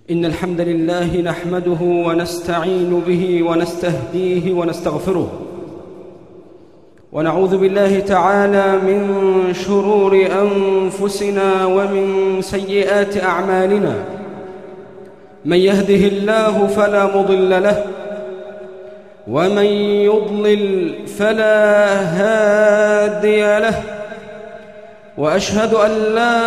إن الحمد لله نحمده ونستعين به ونستهديه ونستغفره، ونعوذ بالله تعالى من شرور أنفسنا ومن سيئات أعمالنا. من يهده الله فلا مضل له، ومن يضلل فلا هادي له، وأشهد أن لا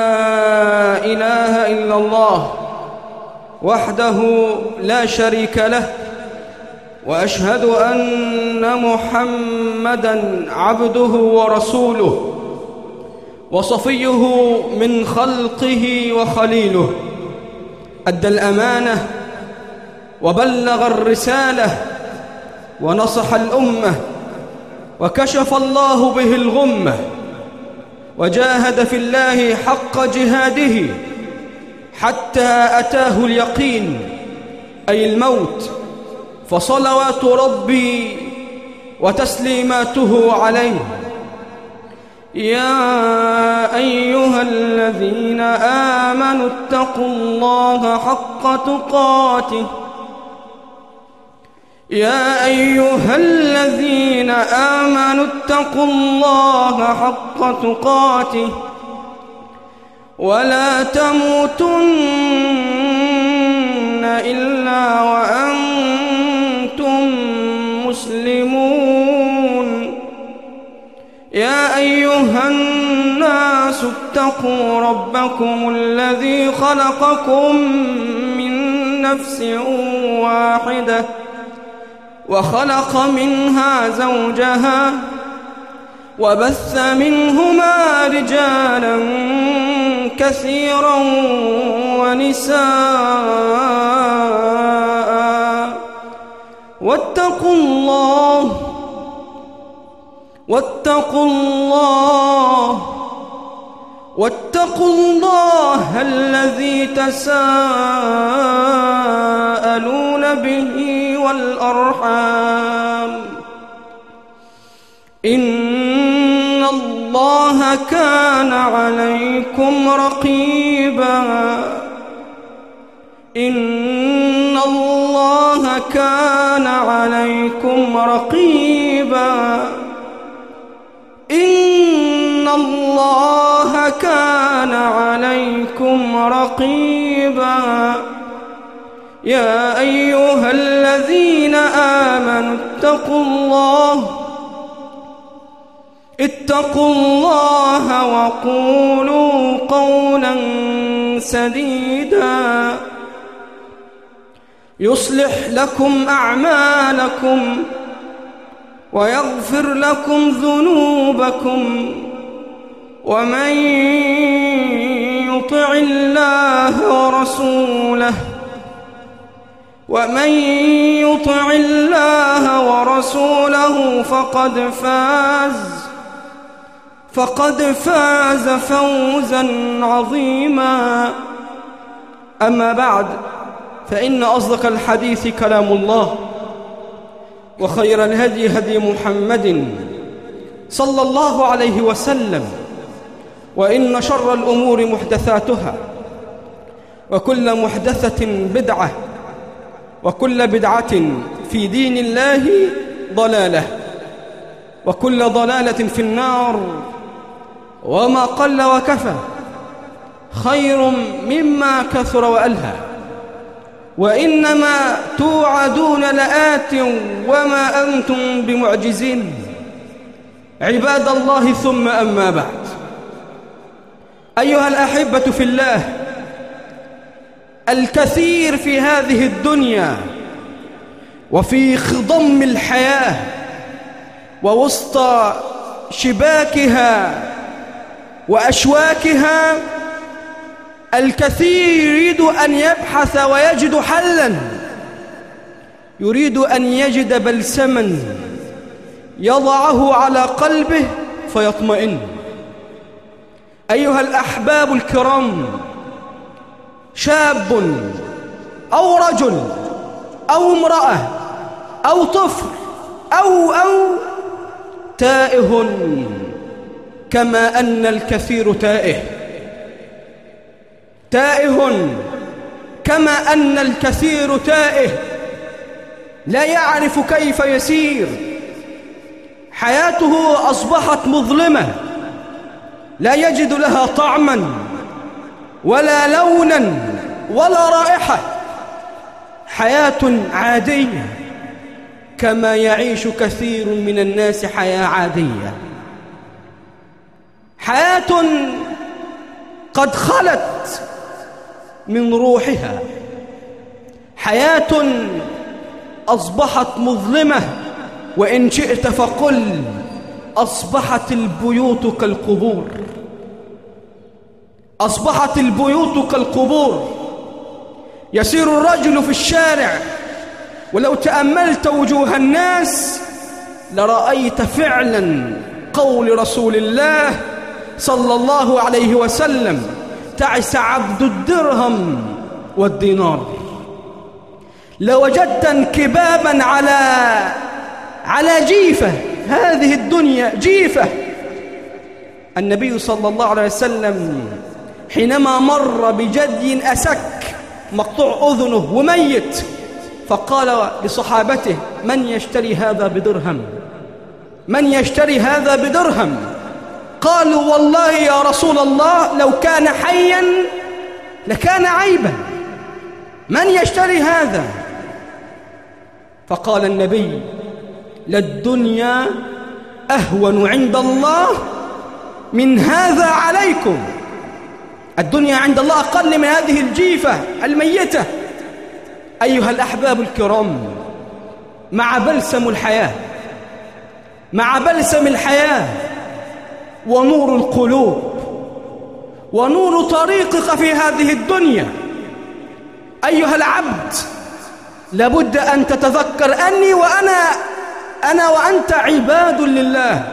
إله إلا الله وحده لا شريك له، وأشهد أن محمدًا عبده ورسوله وصفيه من خلقه وخليله. أدى الأمانة وبلغ الرسالة ونصح الأمة، وكشف الله به الغمة، وجاهد في الله حق جهاده حتى أتاه اليقين أي الموت. فصلوات ربي وتسليماته عليه. يا أيها الذين آمنوا اتقوا الله حق تقاته، يا أيها الذين آمنوا اتقوا الله حق تقاته ولا تموتن إلا وأنتم مسلمون. يا أيها الناس اتقوا ربكم الذي خلقكم من نفس واحدة، وخلق منها زوجها، وبث منهما رجالا كثيرا ونساء. واتقوا الله الذي تساءلون به والأرحام، إن الله كان عليكم رقيبا. إن الله كان عليكم رقيبا. إن الله كان عليكم رقيبا. يا أيها الذين آمنوا اتقوا الله وقولوا قولا سديدا يصلح لكم أعمالكم ويغفر لكم ذنوبكم، ومن يطع الله ورسوله فقد فاز فوزا عظيما. أما بعد، فإن أصدق الحديث كلام الله، وخير الهدي هدي محمد صلى الله عليه وسلم، وإن شر الأمور محدثاتها، وكل محدثة بدعة، وكل بدعة في دين الله ضلالة، وكل ضلالة في النار. وما قل وكفى خير مما كثر وألهى، وإنما توعدون لآت وما أنتم بمعجزين. عباد الله، ثم أما بعد، أيها الأحبة في الله، الكثير في هذه الدنيا وفي خضم الحياة ووسط شباكها وأشواكها، الكثير يريد أن يبحث ويجد حلاً، يريد أن يجد بلسماً يضعه على قلبه فيطمئن. أيها الأحباب الكرام، شاب أو رجل أو امرأة أو طفل أو تائه، كما أن الكثير تائه كما أن الكثير تائه لا يعرف كيف يسير. حياته أصبحت مظلمة، لا يجد لها طعما ولا لونا ولا رائحة. حياة عادية كما يعيش كثير من الناس حياة عادية. حياة قد خلت من روحها، حياة أصبحت مظلمة، وإن شئت فقل أصبحت البيوت كالقبور. أصبحت البيوت كالقبور. يسير الرجل في الشارع ولو تأملت وجوه الناس لرأيت فعلا قول رسول الله صلى الله عليه وسلم: تعس عبد الدرهم والدينار. لوجدت انكبابا على جيفة، هذه الدنيا جيفة. النبي صلى الله عليه وسلم حينما مر بجدي أسك مقطوع أذنه وميت، فقال لصحابته: من يشتري هذا بدرهم؟ من يشتري هذا بدرهم؟ قالوا: والله يا رسول الله لو كان حيا لكان عيبا، من يشتري هذا؟ فقال النبي: للدنيا أهون عند الله من هذا عليكم. الدنيا عند الله أقل من هذه الجيفة الميتة. أيها الأحباب الكرام، مع بلسم الحياة، مع بلسم الحياة ونور القلوب ونور طريقك في هذه الدنيا، أيها العبد، لابد أن تتذكر أني أنا وأنت عباد لله.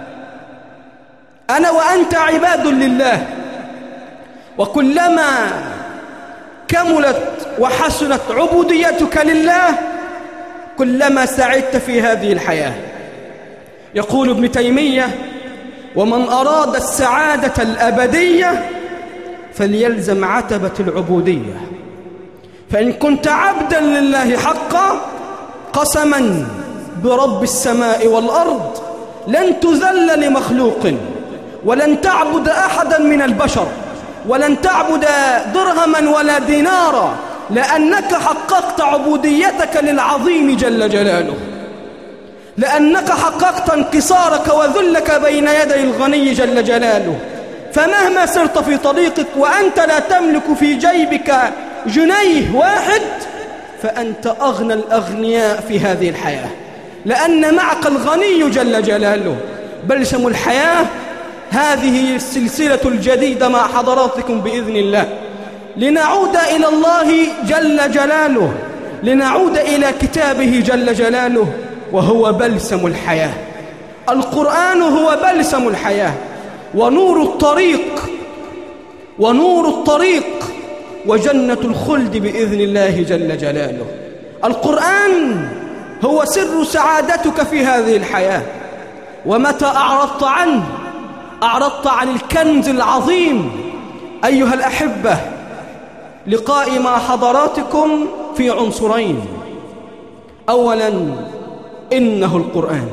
أنا وأنت عباد لله. وكلما كملت وحسنت عبوديتك لله كلما سعدت في هذه الحياة. يقول ابن تيمية: ومن أراد السعادة الأبدية فليلزم عتبة العبودية. فإن كنت عبدا لله حقا قسما برب السماء والأرض لن تذل لمخلوق، ولن تعبد أحدا من البشر، ولن تعبد درهما ولا دينارا، لأنك حققت عبوديتك للعظيم جل جلاله، لأنك حققت انكسارك وذلك بين يدي الغني جل جلاله. فمهما سرت في طريقك وأنت لا تملك في جيبك جنيه واحد فأنت أغنى الأغنياء في هذه الحياة، لأن معك الغني جل جلاله. بلسم الحياة هذه السلسلة الجديدة مع حضراتكم بإذن الله، لنعود إلى الله جل جلاله، لنعود إلى كتابه جل جلاله، وهو بلسم الحياة. القرآن هو بلسم الحياة ونور الطريق، ونور الطريق وجنة الخلد بإذن الله جل جلاله. القرآن هو سر سعادتك في هذه الحياة. ومتى أعرضت عنه أعرضت عن الكنز العظيم. أيها الأحبة، لقائي مع حضراتكم في عنصرين: أولا إنه القرآن،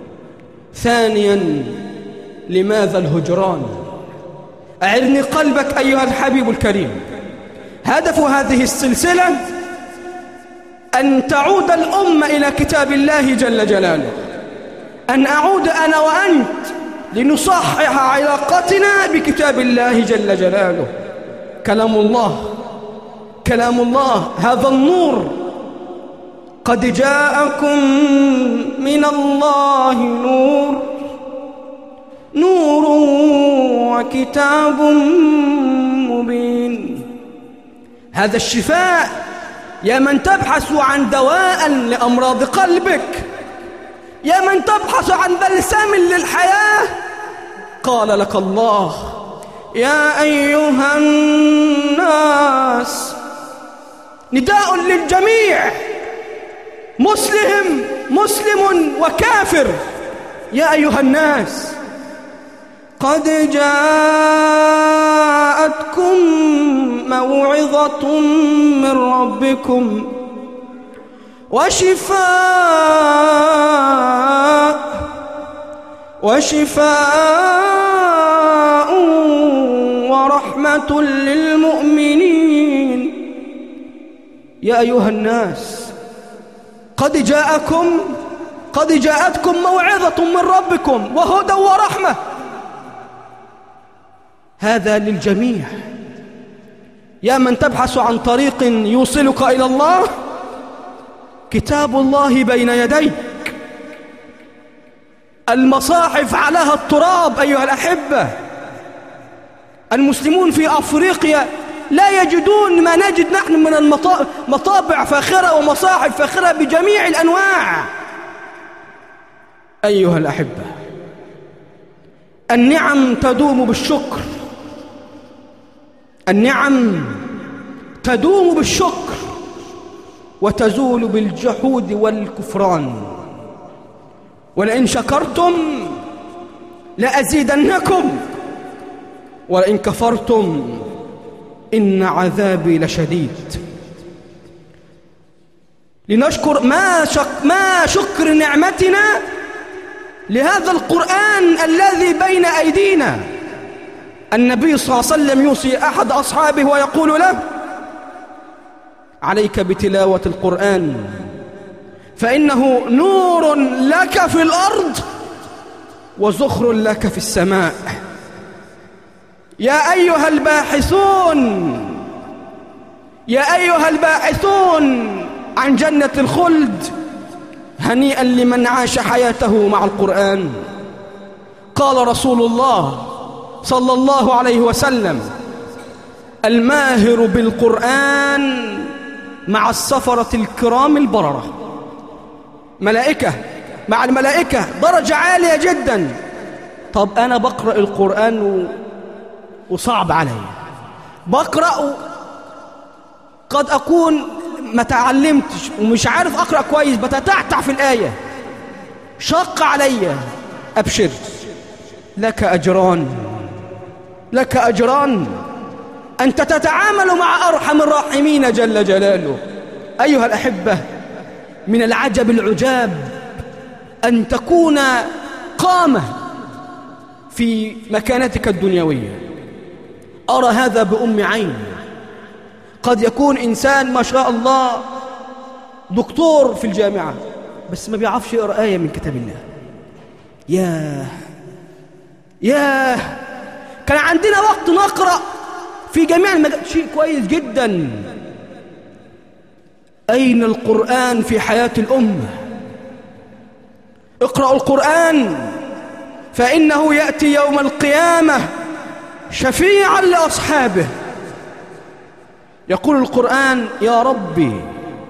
ثانيا لماذا الهجران. أعرني قلبك أيها الحبيب الكريم. هدف هذه السلسلة أن تعود الأمة إلى كتاب الله جل جلاله، أن أعود أنا وأنت لنصحح علاقتنا بكتاب الله جل جلاله. كلام الله، كلام الله، هذا النور. قد جاءكم من الله نور، نور وكتاب مبين. هذا الشفاء يا من تبحث عن دواء لأمراض قلبك، يا من تبحث عن بلسم للحياة. قال لك الله: يا أيها الناس، نداء للجميع، مسلم وكافر. يا أيها الناس، قد جاءتكم موعظة من ربكم وشفاء ورحمة للمؤمنين. يا أيها الناس قد جاءتكم موعظة من ربكم وهدى ورحمة. هذا للجميع. يا من تبحث عن طريق يوصلك إلى الله، كتاب الله بين يديك. المصاحف عليها التراب أيها الأحبة. المسلمون في أفريقيا لا يجدون ما نجد نحن من مطابع فاخرة ومصاحف فاخرة بجميع الأنواع. أيها الأحبة، النعم تدوم بالشكر، النعم تدوم بالشكر وتزول بالجحود والكفران. ولئن شكرتم لأزيدنكم ولئن كفرتم إن عذابي لشديد. لنشكر ما شكر نعمتنا لهذا القرآن الذي بين أيدينا. النبي صلى الله عليه وسلم يوصي أحد أصحابه ويقول له: عليك بتلاوة القرآن فإنه نور لك في الأرض وزخر لك في السماء. يا أيها الباحثون عن جنة الخلد، هنيئا لمن عاش حياته مع القرآن. قال رسول الله صلى الله عليه وسلم: الماهر بالقرآن مع السفرة الكرام البررة. ملائكة مع الملائكة درجة عالية جدا. طب أنا بقرأ القرآن وصعب علي، بقرأ قد أكون ما تعلمتش ومش عارف أقرأ كويس، بتتعتع في الآية، شق علي. أبشر، لك أجران، أنت تتعامل مع أرحم الراحمين جل جلاله. أيها الأحبة، من العجب العجاب أن تكون قامة في مكانتك الدنيوية. أرى هذا بأم عين. قد يكون إنسان ما شاء الله دكتور في الجامعة بس ما بيعرفش يقرأ آية من كتاب الله. ياه كان عندنا وقت نقرأ في جميع شيء كويس جدا. أين القرآن في حياة الأمة؟ اقرأوا القرآن فإنه يأتي يوم القيامة شفيعا لأصحابه. يقول القرآن: يا ربي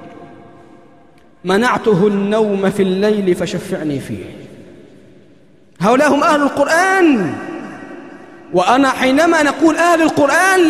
منعته النوم في الليل فشفعني فيه. هؤلاء هم أهل القرآن. وأنا حينما نقول أهل القرآن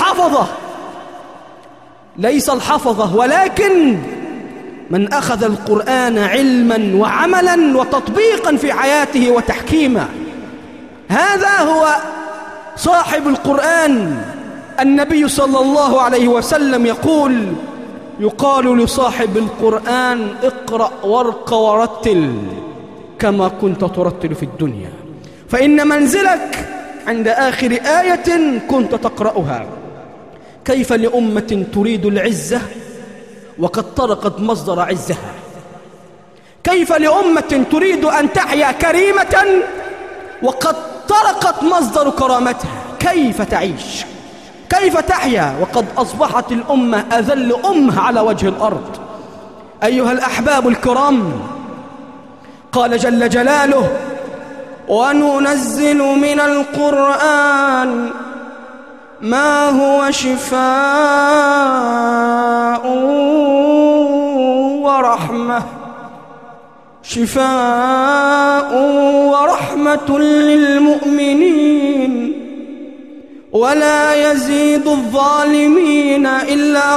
ليس الحفظة ولكن من أخذ القرآن علما وعملا وتطبيقا في حياته وتحكيمه. هذا هو صاحب القرآن. النبي صلى الله عليه وسلم يقال لصاحب القرآن: اقرأ وارق ورتل كما كنت ترتل في الدنيا، فإن منزلك عند آخر آية كنت تقرأها. كيف لأمة تريد العزة وقد طرقت مصدر عزها؟ كيف لأمة تريد أن تحيا كريمة وقد طرقت مصدر كرامتها؟ كيف تعيش؟ كيف تحيا وقد أصبحت الأمة أذل أمة على وجه الأرض؟ أيها الأحباب الكرام، قال جل جلاله: وننزل من القرآن ما هو شفاء ورحمة للمؤمنين ولا يزيد الظالمين إلا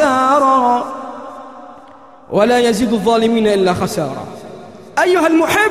خسارا. أيها المحب،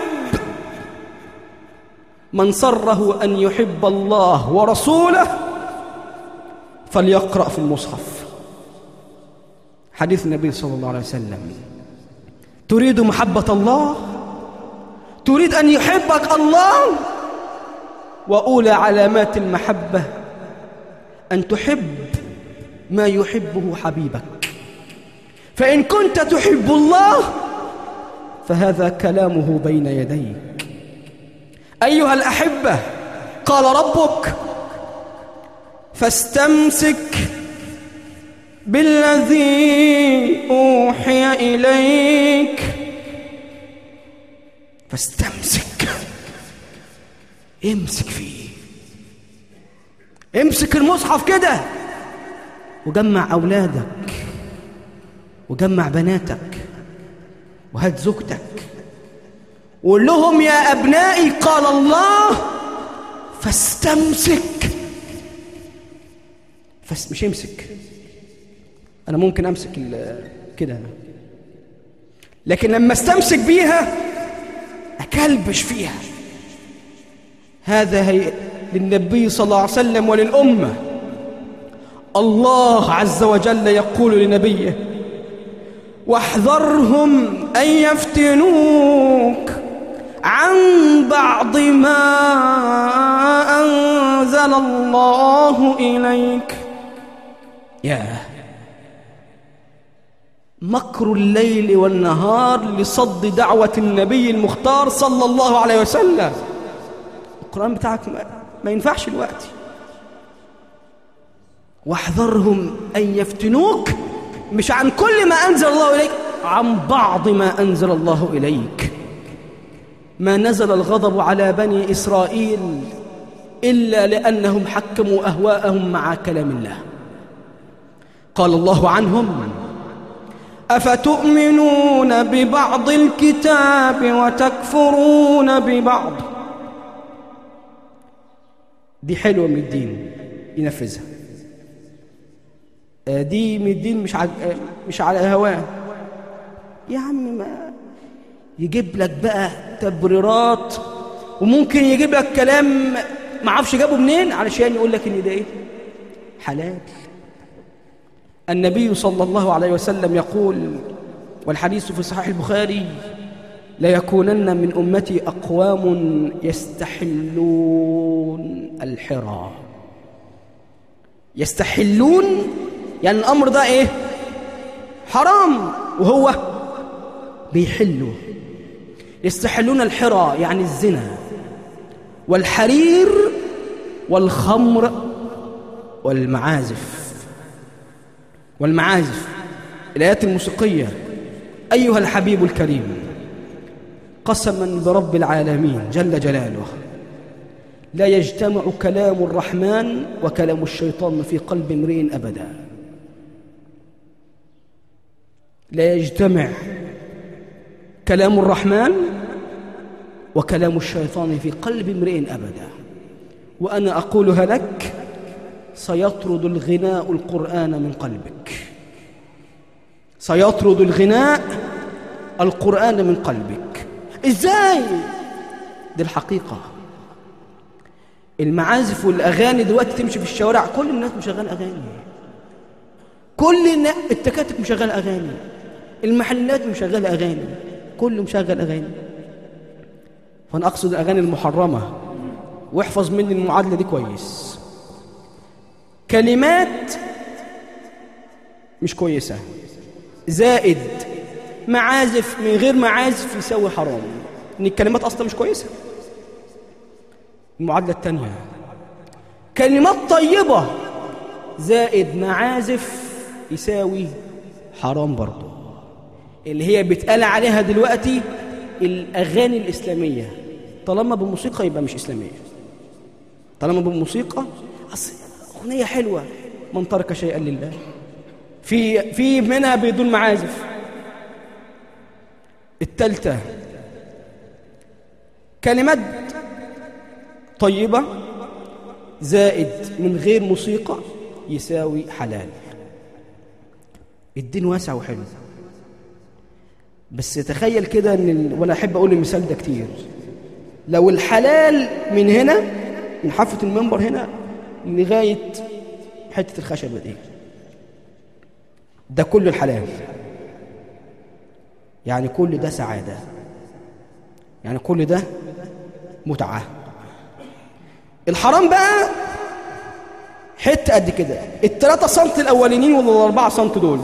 من صره أن يحب الله ورسوله فليقرأ في المصحف. حديث النبي صلى الله عليه وسلم: تريد محبة الله؟ تريد أن يحبك الله؟ وأولى علامات المحبة أن تحب ما يحبه حبيبك. فإن كنت تحب الله فهذا كلامه بين يديك. أيها الأحبة، قال ربك: فاستمسك بالذي أوحي إليك. فاستمسك، امسك فيه، امسك المصحف كده وجمع أولادك وجمع بناتك وهات زوجتك وقول لهم: يا أبنائي قال الله فاستمسك. مش امسك، أنا ممكن أمسك كده، لكن لما استمسك بيها أكلبش فيها. هذا هي للنبي صلى الله عليه وسلم وللأمة. الله عز وجل يقول لنبيه: واحذرهم أن يفتنوك عن بعض ما أنزل الله إليك. مكر الليل والنهار لصد دعوة النبي المختار صلى الله عليه وسلم. القرآن بتاعك ما ينفعش الوقت. واحذرهم أن يفتنوك، مش عن كل ما أنزل الله إليك، عن بعض ما أنزل الله إليك. ما نزل الغضب على بني إسرائيل إلا لأنهم حكموا أهواءهم مع كلام الله. قال الله عنهم: أفتؤمنون ببعض الكتاب وتكفرون ببعض. دي حلوة من الدين ينفذها، دي من الدين مش على هواه. يا عم ما يجيب لك بقى تبريرات، وممكن يجيب لك كلام ما عرفش جابه منين علشان يقول لك ان ده ايه حلال. النبي صلى الله عليه وسلم يقول، والحديث في صحيح البخاري: لا يكونن من أمتي أقوام يستحلون الحرى. يستحلون يعني الأمر ده إيه؟ حرام، وهو بيحلوا. يستحلون الحرى يعني الزنا والحرير والخمر والمعازف. الآيات الموسيقية. أيها الحبيب الكريم، قسما برب العالمين جل جلاله، لا يجتمع كلام الرحمن وكلام الشيطان في قلب امرئ أبدا. لا يجتمع كلام الرحمن وكلام الشيطان في قلب امرئ أبدا. وأنا أقولها لك: سيطرد الغناء القرآن من قلبك. سيطرد الغناء القرآن من قلبك. إزاي؟ دي الحقيقة. المعازف والأغاني دلوقتي تمشي في الشوارع، كل الناس مشغل أغاني، كل الناس، التكاتك مشغل أغاني، المحلات مشغل أغاني، كله مشغل أغاني. فأنا أقصد الأغاني المحرمة، واحفظ مني المعادلة دي كويس. كلمات مش كويسة زائد معازف من غير معازف يساوي حرام، إن الكلمات أصلا مش كويسة. المعادلة الثانية: كلمات طيبة زائد معازف يساوي حرام برضو، اللي هي بيتقال عليها دلوقتي الأغاني الإسلامية. طالما بالموسيقى يبقى مش إسلامية. طالما بالموسيقى، أصل أغنية حلوة، من ترك شيئا لله. في منها بدون معازف. الثالثة: كلمات طيبة زائد من غير موسيقى يساوي حلال. الدين واسع وحلو، بس تخيل كده وانا احب اقول المثال ده كتير، لو الحلال من هنا، من حافة المنبر هنا لغاية حتة الخشبة دي، ده كل الحلال، يعني كل ده سعادة، يعني كل ده متعة. الحرام بقى حتة قد كده، 3 سم الأولانيين ولا 4 سم دول،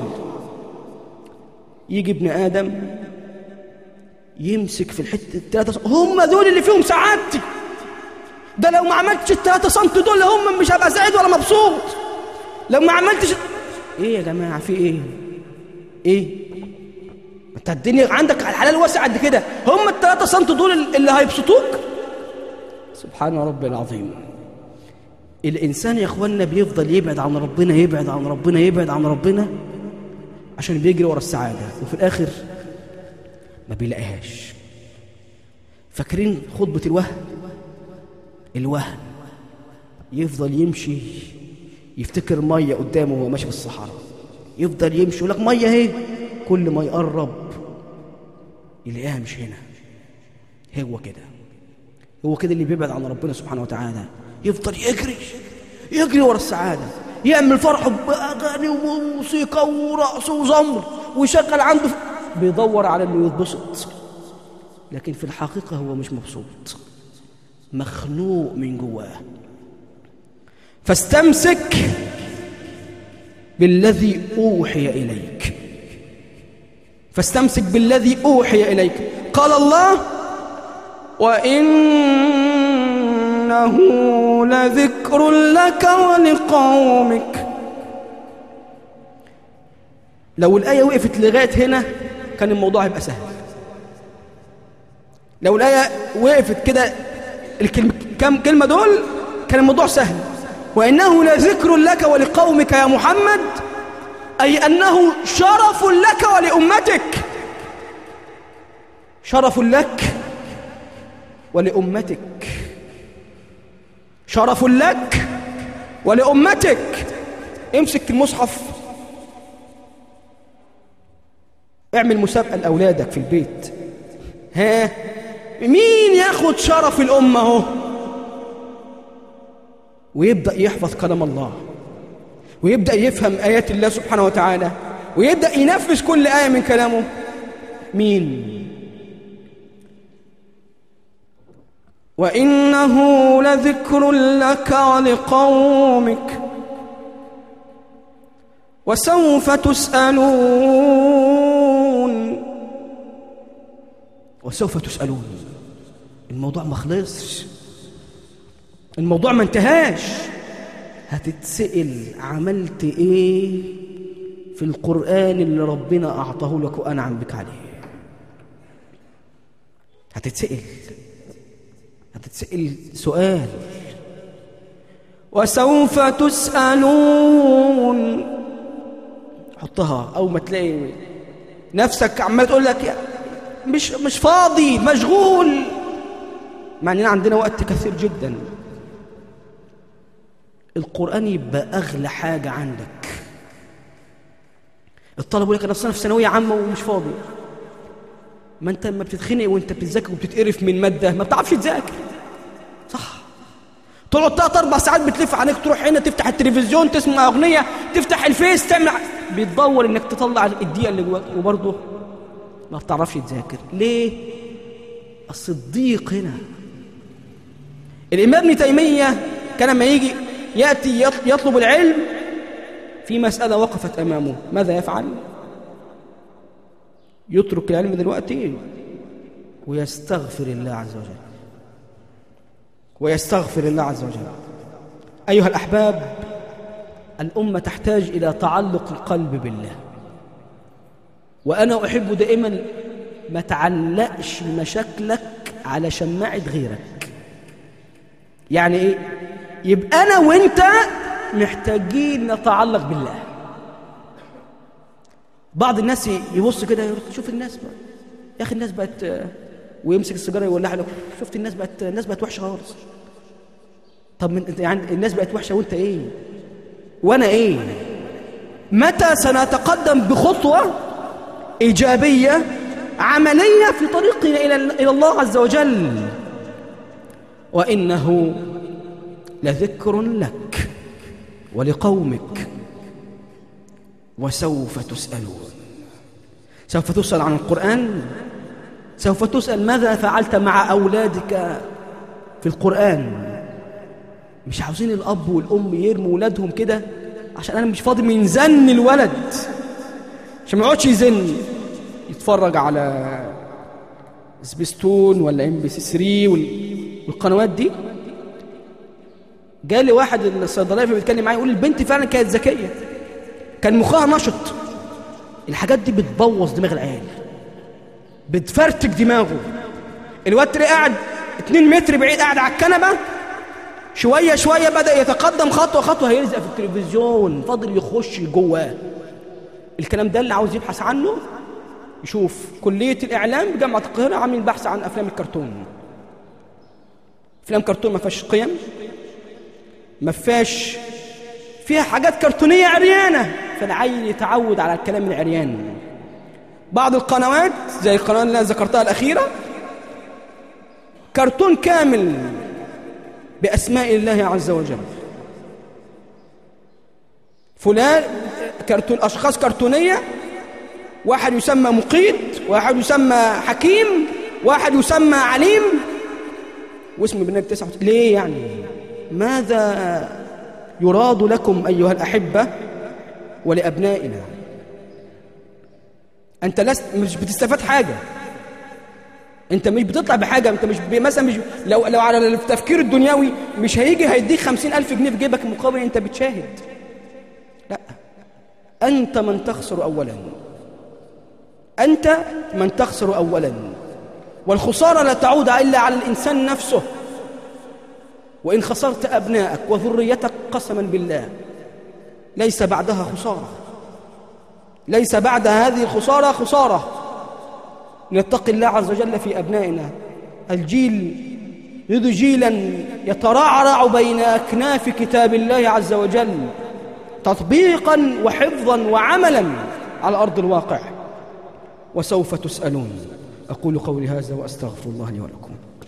يجي ابن آدم يمسك في الحتة 3 سم، هم دول اللي فيهم سعادتي، ده لو ما عملتش 3 سم دول هم مش هبقى سعيد ولا مبسوط، لو ما عملتش. ايه يا جماعة في ايه انت الدنيا عندك الحلال واسع قد كده، هم 3 سم دول اللي هيبسطوك؟ سبحان ربي العظيم. الإنسان يا إخواننا بيفضل يبعد عن ربنا، يبعد عن ربنا، يبعد عن ربنا، عشان بيجري ورا السعادة، وفي الآخر ما بيلاقيهاش. فاكرين خطبة الوهن؟ يفضل يمشي يفتكر مية قدامه وهو ماشي في الصحراء، يفضل يمشي يقول لك مية اهي، كل ما يقرب يلاقيها مش هنا. هو كده اللي بيبعد عن ربنا سبحانه وتعالى، يفضل يجري ورا السعادة، يعمل فرحه بأغاني وموسيقى ورقص وزمر ويشغل عنده، بيدور على انه يتبسط، لكن في الحقيقة هو مش مبسوط، مخنوق من جواه. فاستمسك بالذي أوحي إليك، فاستمسك بالذي أوحي إليك. قال الله: وإنه لذكر لك ولقومك. لو الآية وقفت لغاية هنا كان الموضوع هيبقى سهل. لو الآية وقفت كده كم كلمة دول كان الموضوع سهل. وإنه لذكر لك ولقومك يا محمد، أي أنه شرف لك ولأمتك، شرف لك ولأمتك، شرف لك ولأمتك. امسك المصحف، اعمل مسابقة لأولادك في البيت، ها مين ياخد شرف الأمة اهو، ويبدأ يحفظ كلام الله، ويبدأ يفهم آيات الله سبحانه وتعالى، ويبدأ ينفذ كل آية من كلامه. مين؟ وإنه لذكر لك ولقومك وسوف تسألون. وسوف تسألون. الموضوع ما خلصش، الموضوع ما انتهاش. هتتسأل عملت ايه في القرآن اللي ربنا أعطاه لك وأنعم بك عليه. هتتسأل سؤال. وسوف تسألون. حطها أول ما تلاقي نفسك عمال تقول لك مش فاضي، مشغول، مع أننا عندنا وقت كثير جدا. القرآن يبقى أغلى حاجة عندك. الطلب يقول لك أنا في ثانوية عامة ومش فاضي. ما أنت ما بتتخنق وأنت بتذاكر وبتتقرف من مادة ما بتعرفش تذاكر، صح؟ تقعد 3-4 ساعات بتلف عليك، تروح هنا تفتح التلفزيون تسمع أغنية، تفتح الفيس تعمل، بتدور إنك تطلع الدقيقة اللي جواك، وبرضه ما بتعرفش تذاكر. ليه؟ الصديق هنا. الإمام ابن تيمية كان لما يأتي يطلب العلم في مسألة وقفت أمامه، ماذا يفعل؟ يترك العلم دلوقتي ويستغفر الله عز وجل، ويستغفر الله عز وجل. أيها الأحباب، الأمة تحتاج إلى تعلق القلب بالله، وأنا أحب دائما ما تعلقش مشاكلك على شماعة غيرك. يعني إيه؟ يبقى أنا وإنت محتاجين نتعلق بالله. بعض الناس يبص كده شوف الناس بقى. يا أخي الناس بقت، ويمسك السيجارة يولعها له، شفت الناس بقت وحشة خالص. طب يعني الناس بقت وحشة وإنت إيه؟ وأنا إيه؟ متى سنتقدم بخطوة إيجابية عملية في طريقنا إلى الله عز وجل؟ وإنه لذكر لك ولقومك وسوف تسألون. سوف تسأل عن القرآن، سوف تسأل ماذا فعلت مع أولادك في القرآن. مش عاوزين الأب والأم يرموا ولادهم كده عشان أنا مش فاضي من زن الولد، عشان ما يقعدش يزن يتفرج على سبيستون ولا MBC3 والقنوات دي. جالي واحد الصيدلية بيتكلم معايا يقول البنت فعلا كانت ذكية، كان مخها نشط. الحاجات دي بتبوظ دماغ العيال، بتفرتك دماغه. الواد قاعد 2 متر بعيد، قاعد على الكنبة، شوية شوية بدأ يتقدم خطوة خطوة، هيلزق في التلفزيون، فاضل يخش جواه. الكلام ده اللي عاوز يبحث عنه يشوف كلية الإعلام بجامعة القاهرة عاملين بحث عن أفلام الكرتون. أفلام كرتون ما فيهاش قيم، ما فيهاش فيها حاجات كرتونية عريانة، فالعيل يتعود على الكلام العريان. بعض القنوات زي القناة اللي أنا ذكرتها الأخيرة كرتون كامل بأسماء الله عز وجل. فلان كرتون، أشخاص كرتونية، واحد يسمى مقيت، واحد يسمى حكيم، واحد يسمى عليم، واسم برنامج 9. ليه يعني؟ ماذا يراد لكم أيها الأحبة ولأبنائنا؟ أنت مش بتستفاد حاجة، أنت مش بتطلع بحاجة. أنت مش مثلا مش لو على التفكير الدنيوي مش هيديك 50,000 جنيه في جيبك مقابل أنت بتشاهد. لا، أنت من تخسر أولا، أنت من تخسر أولا، والخسارة لا تعود إلا على الإنسان نفسه. وإن خسرت أبنائك وذريتك قسما بالله ليس بعدها خسارة، ليس بعد هذه الخسارة خسارة. نتقي الله عز وجل في أبنائنا. الجيل يريد جيلا يترعرع بين أكناف كتاب الله عز وجل تطبيقا وحفظا وعملا على أرض الواقع. وسوف تسألون. أقول قولي هذا وأستغفر الله لي ولكم.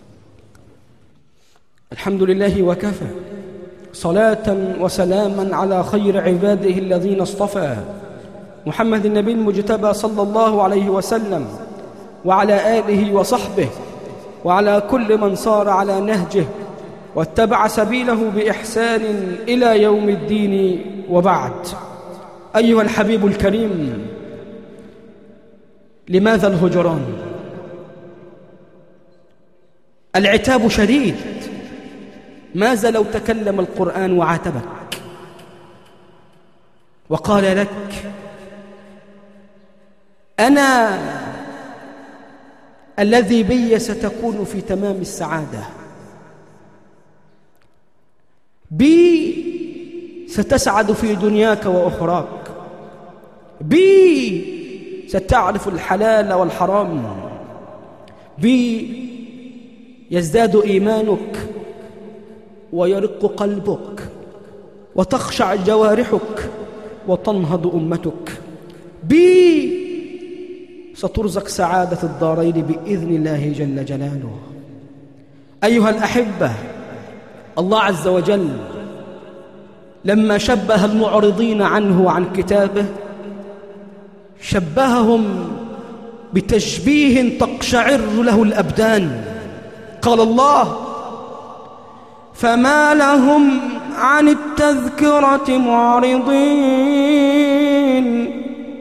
الحمد لله وكفى، صلاة وسلاما على خير عباده الذين اصطفى، محمد النبي المجتبى صلى الله عليه وسلم، وعلى آله وصحبه، وعلى كل من صار على نهجه واتبع سبيله بإحسان إلى يوم الدين. وبعد، أيها الحبيب الكريم، لماذا الهجران؟ العتاب شديد. ماذا لو تكلم القرآن وعاتبك وقال لك أنا الذي بي ستكون في تمام السعادة، بي ستسعد في دنياك وأخراك، بي ستعرف الحلال والحرام، بي يزداد إيمانك ويرق قلبك وتخشع جوارحك وتنهض أمتك، بي سترزق سعادة الدارين بإذن الله جل جلاله. أيها الأحبة، الله عز وجل لما شبه المعرضين عنه وعن كتابه شبههم بتشبيه تقشعر له الأبدان. قال الله: فما لهم عن التذكرة معرضين.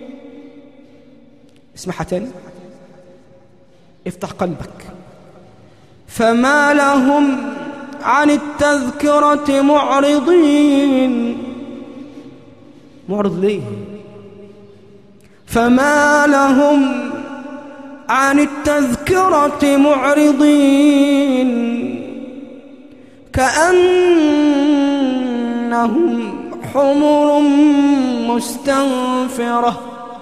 اسمعها تاني، افتح قلبك. فما لهم عن التذكرة معرضين. معرض ليه؟ فما لهم عن التذكرة معرضين كأنهم حمر مستنفرة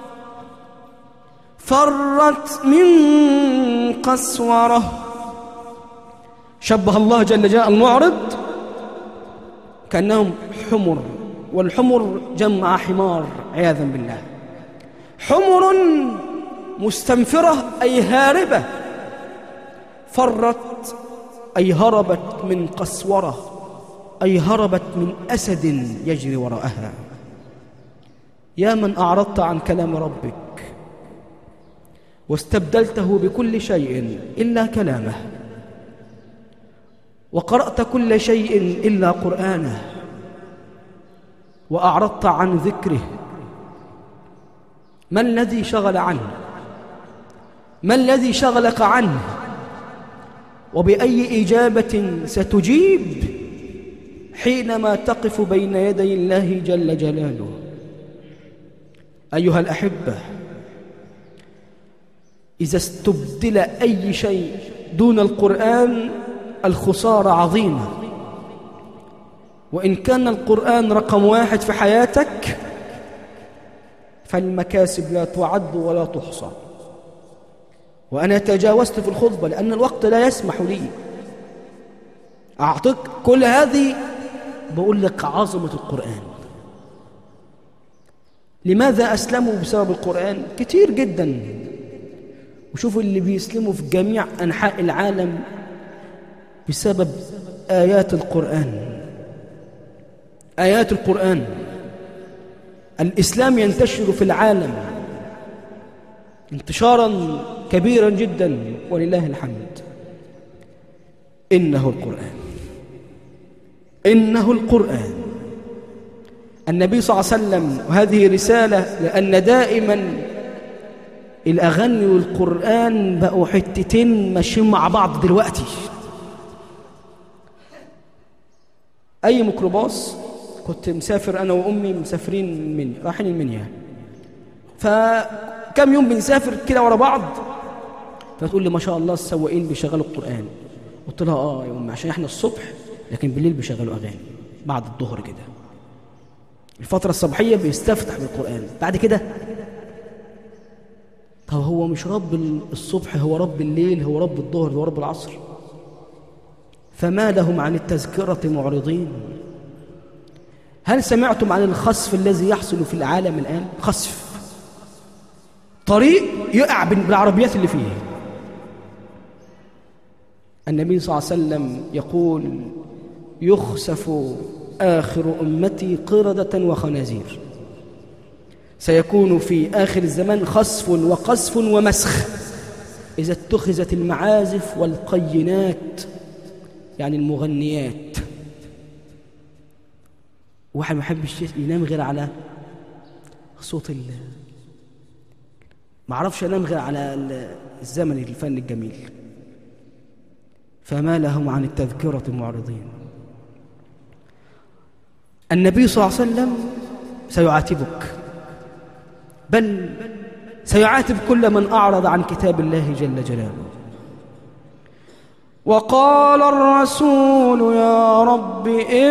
فرت من قسورة. شبه الله جل جلاله المعرض كأنهم حمر، والحمر جمع حمار عياذا بالله. حمر مستنفرة أي هاربة، فرت أي هربت من قسورة. أي هربت من أسد يجري وراءها. يا من أعرضت عن كلام ربك واستبدلته بكل شيء إلا كلامه، وقرأت كل شيء إلا قرآنه، وأعرضت عن ذكره، ما الذي شغل عنه؟ ما الذي شغلك عنه؟ وبأي إجابة ستجيب حينما تقف بين يدي الله جل جلاله؟ أيها الأحبة، إذا استبدل أي شيء دون القرآن الخسارة عظيمة. وإن كان القرآن رقم 1 في حياتك فالمكاسب لا تعد ولا تحصى. وأنا تجاوزت في الخطبة لأن الوقت لا يسمح لي أعطيك كل هذه. بقول لك عظمة القرآن. لماذا أسلموا بسبب القرآن؟ كتير جدا. وشوفوا اللي بيسلموا في جميع أنحاء العالم بسبب آيات القرآن. آيات القرآن. الإسلام ينتشر في العالم انتشارا كبيرا جدا ولله الحمد. إنه القرآن، إنه القرآن. النبي صلى الله عليه وسلم، وهذه رسالة، لأن دائما الأغاني والقرآن بقوا حتتين ماشيين مع بعض دلوقتي. أي ميكروباص، كنت مسافر أنا وأمي، مسافرين المنيا، رايحين المنيا، فكم يوم بنسافر كده ورا بعض، فتقول لي ما شاء الله السواقين بيشغلوا القرآن. قلت لها يا أمي عشان إحنا الصبح، لكن بالليل بيشغلوا أغاني بعد الظهر كده. الفترة الصباحية بيستفتح بالقرآن، بعد كده طب هو مش رب الصبح، هو رب الليل، هو رب الظهر، هو رب العصر. فما لهم عن التذكرة معرضين. هل سمعتم عن الخسف الذي يحصل في العالم الآن؟ خسف، طريق يقع بالعربيات اللي فيه. النبي صلى الله عليه وسلم يقول يخسف آخر أمتي قردة وخنازير. سيكون في آخر الزمان خسف وقذف ومسخ، إذا اتخذت المعازف والقينات، يعني المغنيات. واحد ما يحبش ينام غير على صوت ما عرفش ينام غير على الزمن الفن الجميل. فما لهم عن التذكرة معرضين. النبي صلى الله عليه وسلم سيعاتبك، بل سيعاتب كل من أعرض عن كتاب الله جل جلاله. وقال الرسول يا رب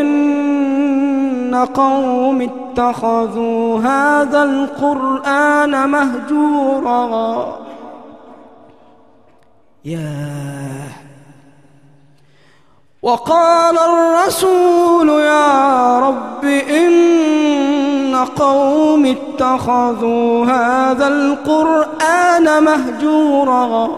إن قوم اتخذوا هذا القرآن مهجورا. وقال الرسول يا رب إن قوم اتخذوا هذا القرآن مهجورا.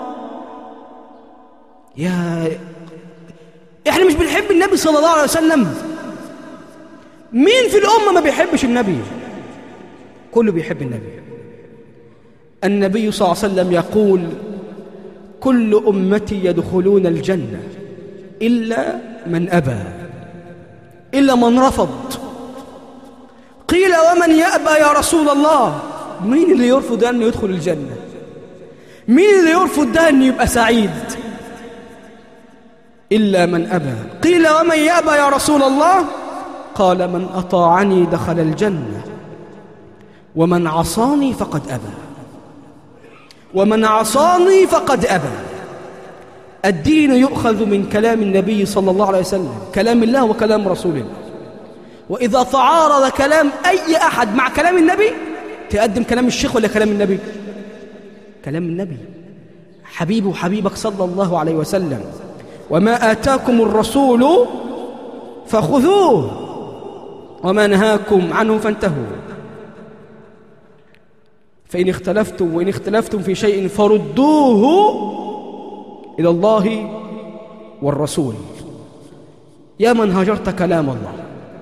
احنا مش بنحب النبي صلى الله عليه وسلم؟ مين في الأمة ما بيحبش النبي؟ كله بيحب النبي. النبي صلى الله عليه وسلم يقول كل أمتي يدخلون الجنة إلا من أبى، إلا من رفض. قيل ومن يأبى يا رسول الله؟ مين اللي يرفض ده أن يدخل الجنة؟ مين اللي يرفض ده أن يبقى سعيد؟ إلا من أبى. قيل ومن يأبى يا رسول الله؟ قال من أطاعني دخل الجنة ومن عصاني فقد أبى. ومن عصاني فقد أبى. الدين يؤخذ من كلام النبي صلى الله عليه وسلم، كلام الله وكلام رسوله. وإذا تعارض كلام أي أحد مع كلام النبي، تقدم كلام الشيخ ولا كلام النبي؟ كلام النبي. حبيبه حبيبك صلى الله عليه وسلم. وما آتاكم الرسول فخذوه وما نهاكم عنه فانتهوا. فإن اختلفتم في شيء فردوه إلى الله والرسول. يا من هجرت كلام الله،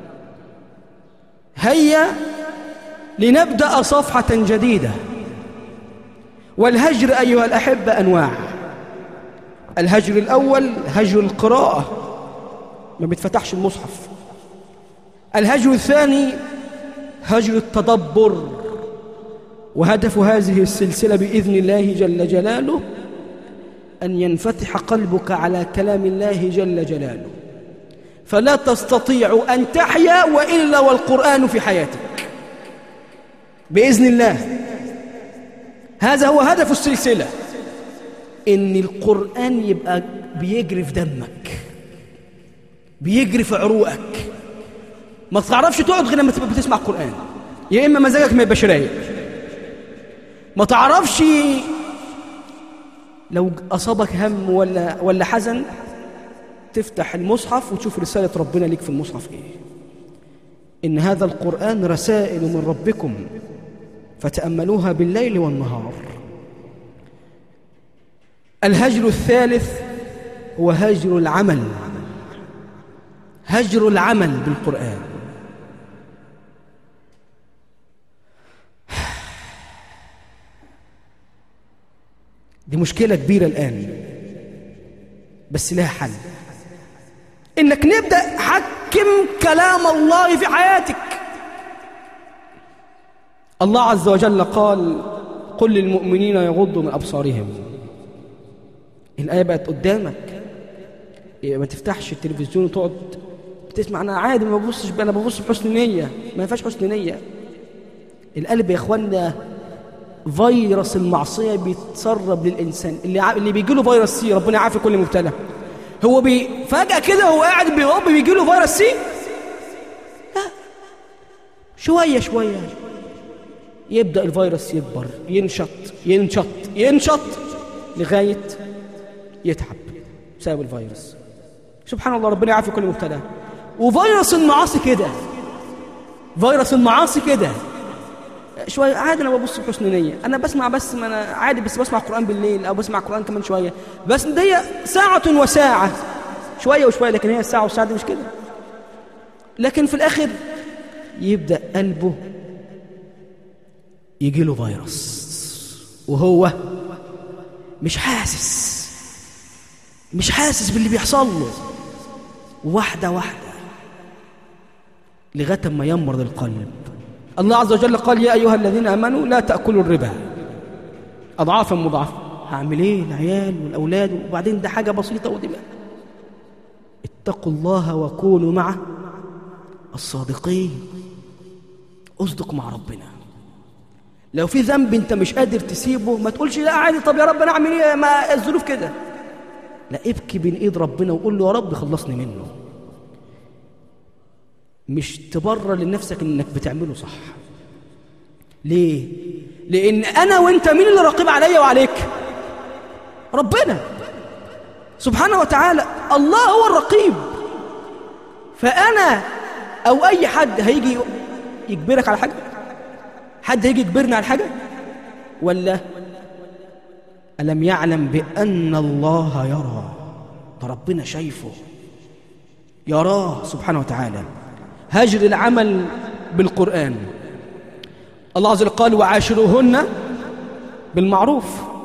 هيا لنبدأ صفحة جديدة. والهجر أيها الأحبة أنواع. الهجر الأول هجر القراءة، ما بتفتحش المصحف. الهجر الثاني هجر التدبر، وهدف هذه السلسلة بإذن الله جل جلاله أن ينفتح قلبك على كلام الله جل جلاله، فلا تستطيع أن تحيا وإلا والقرآن في حياتك بإذن الله. هذا هو هدف السلسلة، إن القرآن يبقى بيجري في دمك، بيجري في عروقك، ما تعرفش تقعد غير لما تبقى بتسمع القرآن، يا إما مزاجك ما يبقاش رايق. ما تعرفش لو أصابك هم ولا حزن تفتح المصحف وتشوف رسالة ربنا ليك في المصحف إيه. إن هذا القرآن رسائل من ربكم فتأملوها بالليل والنهار. الهجر الثالث هو هجر العمل، هجر العمل بالقرآن. دي مشكلة كبيرة الآن، بس لها حل، إنك نبدأ حكم كلام الله في حياتك. الله عز وجل قال: قل للمؤمنين يغضوا من أبصارهم. الآية بقت قدامك، ما تفتحش التلفزيون وتقعد بتسمع. أنا عادي ما ببصش، أنا ببص بحسن نية، ما ينفعش حسن نية. القلب يا إخوانا فيروس المعصية بيتسرب للإنسان. اللي بيجي له فيروس سي، ربنا يعافي كل مبتلى، هو فجأة كده هو قاعد بيربي بيجي له فيروس سي؟ لا، شوية شوية يبدأ الفيروس يكبر، ينشط ينشط ينشط لغاية يتعب بسبب الفيروس. سبحان الله، ربنا يعافي كل مبتلى. وفيروس المعاصي كده، فيروس المعاصي كده شوية عادي. أنا ببص بحسن نية، أنا بسمع، بس ما أنا عادي، بس بسمع قرآن بالليل أو بسمع قرآن كمان شوية، بس دي ساعة وساعة، شوية وشوية، لكن هي الساعة والساعة دي مش كده. لكن في الآخر يبدأ قلبه يجي له فيروس وهو مش حاسس باللي بيحصل له، واحدة واحدة لغاية ما يمرض القلب. الله عز وجل قال: يا أيها الذين آمنوا لا تأكلوا الربا أضعافا مضاعفة. هعمل إيه؟ العيال والأولاد، وبعدين ده حاجة بسيطة ودماء. اتقوا الله وكونوا مع الصادقين. أصدق مع ربنا. لو في ذنب أنت مش قادر تسيبه ما تقولش لا عادي، طب يا رب أنا أعمل إيه، ما الظروف كده. لا، ابكي بين إيد ربنا وقول له: يا رب خلصني منه. مش تبرر لنفسك إنك بتعمله صح. ليه؟ لأن أنا وإنت مين اللي راقب عليا وعليك؟ ربنا سبحانه وتعالى. الله هو الرقيب. فأنا أو أي حد هيجي يجبرك على حاجة؟ حد هيجي يجبرنا على حاجة؟ ولا ألم يعلم بأن الله يرى؟ ده ربنا شايفه، يراه سبحانه وتعالى. هجر العمل بالقرآن. الله عز وجل قال: وعاشروهن بالمعروف.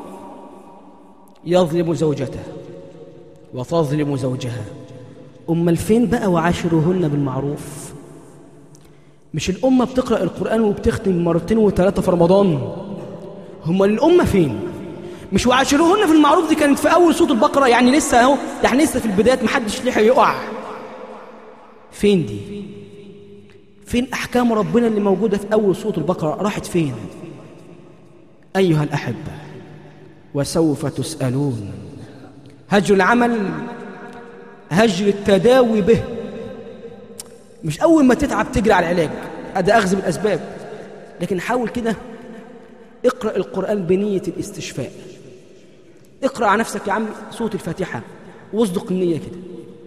يظلم زوجته وتظلم زوجها. أمال فين بقى وعاشروهن بالمعروف؟ مش الأمة بتقرأ القرآن وبتختم مرتين وثلاثة في رمضان؟ هم الأمة فين؟ مش وعاشروهن في المعروف دي كانت في أول سورة البقرة، يعني لسه اهو، يعني لسه في البدايات، محدش لحق يقع. فين دي؟ فين أحكام ربنا اللي موجودة في أول سورة البقرة؟ راحت فين؟ أيها الأحبة، وسوف تسألون. هجر العمل، هجر التداوي به. مش أول ما تتعب تجري على العلاج، هذا أخذ بالأسباب، لكن حاول كده اقرأ القرآن بنية الاستشفاء. اقرأ على نفسك يا عم سورة الفاتحة واصدق النية كده.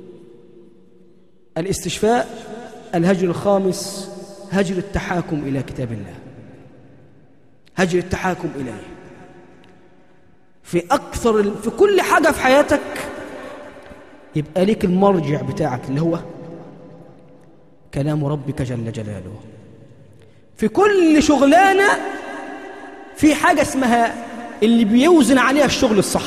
الاستشفاء. الهجر الخامس هجر التحاكم إلى كتاب الله، هجر التحاكم إليه في كل حاجة في حياتك. يبقى ليك المرجع بتاعك اللي هو كلام ربك جل جلاله. في كل شغلانة في حاجة اسمها اللي بيوزن عليها الشغل الصح.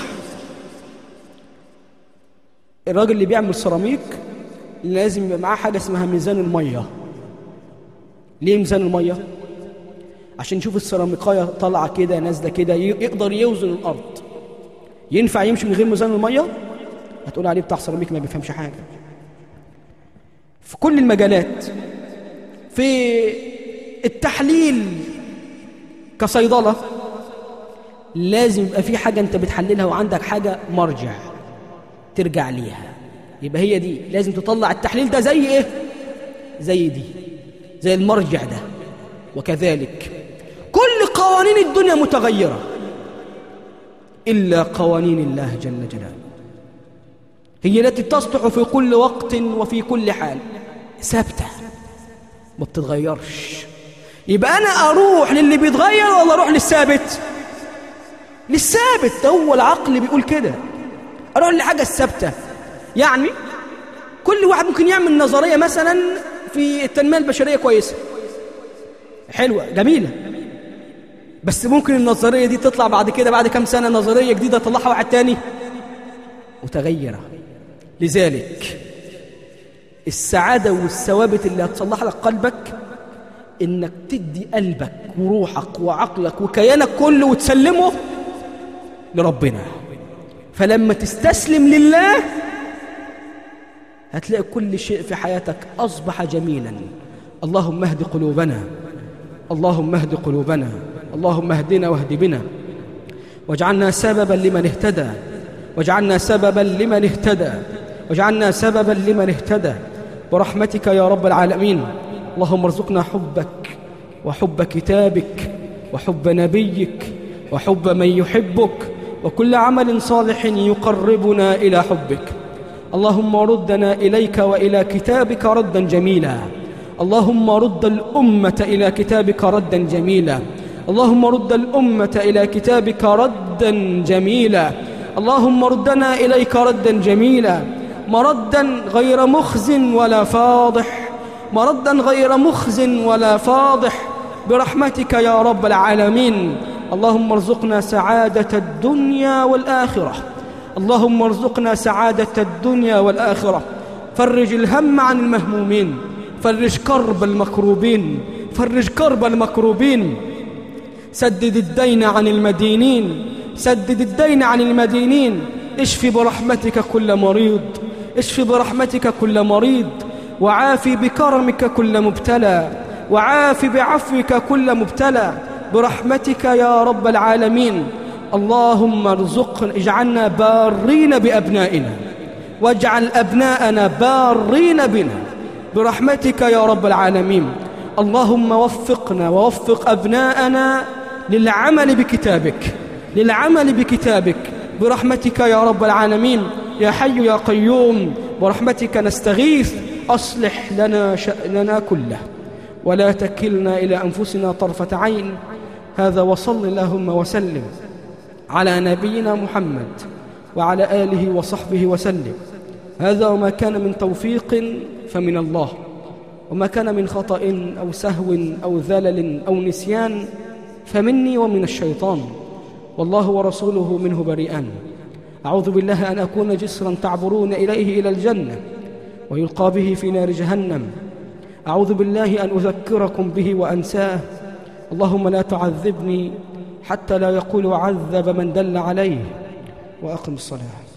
الراجل اللي بيعمل سيراميك لازم يبقى معاه حاجة اسمها ميزان المية. ليه ميزان المية؟ عشان يشوف السيراميكاية طالعة كده نازلة كده، يقدر يوزن الأرض. ينفع يمشي من غير ميزان المية؟ هتقول عليه بتاع سيراميك ما بيفهمش حاجة. في كل المجالات، في التحليل كصيدلة لازم يبقى في حاجة أنت بتحللها وعندك حاجة مرجع ترجع ليها. يبقى هي دي لازم تطلع التحليل ده زي إيه؟ زي دي، زي المرجع ده. وكذلك كل قوانين الدنيا متغيرة إلا قوانين الله جل جلاله، هي التي تصلح في كل وقت وفي كل حال، ثابتة ما بتتغيرش. يبقى أنا أروح للي بيتغير ولا أروح للثابت؟ للثابت. هو العقل بيقول كده، أروح لحاجة الثابتة. يعني كل واحد ممكن يعمل نظرية مثلا في التنمية البشرية كويسة حلوة جميلة، بس ممكن النظرية دي تطلع بعد كده بعد كام سنة نظرية جديدة طلعها واحد تاني متغيرة. لذلك السعادة والثوابت اللي هتصلح لك قلبك إنك تدي قلبك وروحك وعقلك وكيانك كله وتسلمه لربنا. فلما تستسلم لله هتلاقي كل شيء في حياتك أصبح جميلا. اللهم اهد قلوبنا، اللهم اهد قلوبنا، اللهم اهدنا واهد بنا، واجعلنا سببا لمن اهتدى، واجعلنا سببا لمن اهتدى، واجعلنا سببا لمن اهتدى برحمتك يا رب العالمين. اللهم ارزقنا حبك وحب كتابك وحب نبيك وحب من يحبك وكل عمل صالح يقربنا إلى حبك. اللهم ردنا إليك وإلى كتابك ردا جميلا. اللهم رد الأمة إلى كتابك ردا جميلا. اللهم رد الأمة إلى كتابك ردا جميلا. اللهم ردنا إليك ردا جميلا، مردا غير مخز ولا فاضح، مردا غير مخز ولا فاضح برحمتك يا رب العالمين. اللهم ارزقنا سعادة الدنيا والآخرة، اللهم ارزقنا سعادة الدنيا والآخرة. فرج الهم عن المهمومين، فرج كرب المكروبين، فرج كرب المكروبين. سدد الدين عن المدينين، سدد الدين عن المدينين. اشفي برحمتك كل مريض، اشفي برحمتك كل مريض، وعافي بكرمك كل مبتلى، وعافي بعفوك كل مبتلى برحمتك يا رب العالمين. اللهم ارزقنا، اجعلنا بارين بأبنائنا، واجعل أبناءنا بارين بنا برحمتك يا رب العالمين. اللهم وفقنا ووفق أبناءنا للعمل بكتابك، للعمل بكتابك برحمتك يا رب العالمين. يا حي يا قيوم برحمتك نستغيث، أصلح لنا شأننا كله ولا تكلنا إلى أنفسنا طرفة عين. هذا وصل اللهم وسلم على نبينا محمد وعلى آله وصحبه وسلم. هذا وما كان من توفيق فمن الله، وما كان من خطأ أو سهو أو ذلل أو نسيان فمني ومن الشيطان، والله ورسوله منه بريئان. أعوذ بالله أن أكون جسرا تعبرون إليه إلى الجنة ويلقى به في نار جهنم. أعوذ بالله أن أذكركم به وأنساه. اللهم لا تعذبني حتى لا يقول عذب من دل عليه. وأقم الصلاة.